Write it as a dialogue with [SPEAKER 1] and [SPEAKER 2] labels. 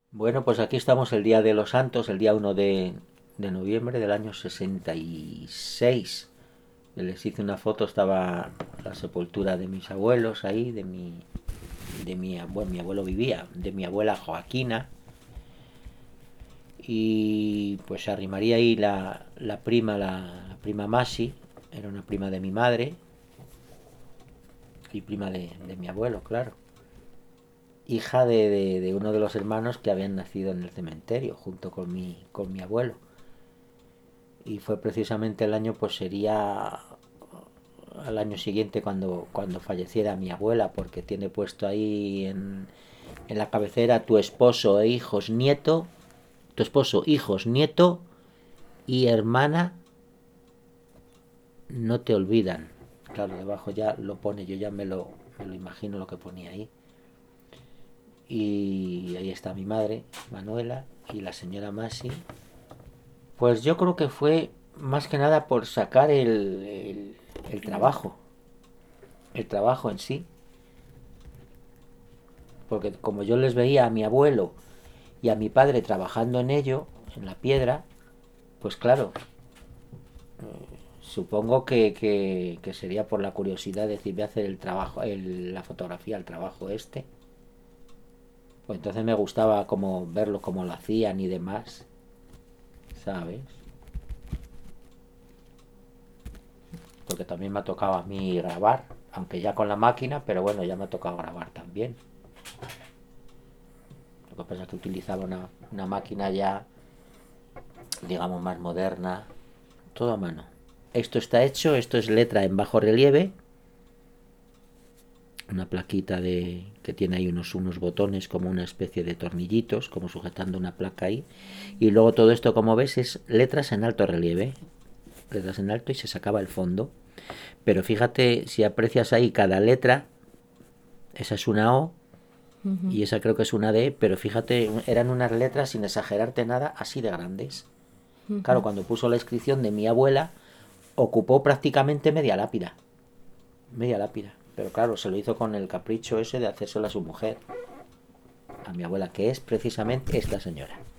[SPEAKER 1] Bueno, pues aquí estamos el Día de los Santos, el día 1 de noviembre del año 66. Les hice una foto, estaba la sepultura de mis abuelos ahí, mi abuelo vivía, de mi abuela Joaquina, y pues se arrimaría ahí la prima Masi, era una prima de mi madre y prima de mi abuelo, claro. Hija de uno de los hermanos que habían nacido en el cementerio junto con mi abuelo. Y fue precisamente el año, pues sería al año siguiente cuando falleciera mi abuela, porque tiene puesto ahí en la cabecera tu esposo e hijos, nieto, tu esposo, hijos, nieto y hermana no te olvidan. Claro, debajo ya lo pone, yo ya me lo imagino lo que ponía ahí. Y ahí está mi madre, Manuela, y la señora Masi. Pues yo creo que fue más que nada por sacar el trabajo, el trabajo en sí. Porque como yo les veía a mi abuelo y a mi padre trabajando en ello, en la piedra, pues claro, supongo que sería por la curiosidad de decir, voy a hacer el trabajo, la fotografía, el trabajo este. Pues entonces me gustaba como verlo, cómo lo hacían y demás, ¿sabes? Porque también me ha tocado a mí grabar, aunque ya con la máquina, pero bueno, ya me ha tocado grabar también. Lo que pasa es que utilizaba una máquina ya, digamos, más moderna, todo a mano. Esto está hecho, esto es letra en bajo relieve, una plaquita que tiene ahí unos botones como una especie de tornillitos, como sujetando una placa ahí. Y luego todo esto, como ves, es letras en alto relieve, letras en alto y se sacaba el fondo. Pero fíjate, si aprecias ahí cada letra, esa es una O y esa creo que es una D, pero fíjate, eran unas letras, sin exagerarte nada, así de grandes. Claro, cuando puso la inscripción de mi abuela, ocupó prácticamente media lápida. Media lápida. Pero claro, se lo hizo con el capricho ese de hacérselo a su mujer, a mi abuela, que es precisamente esta señora.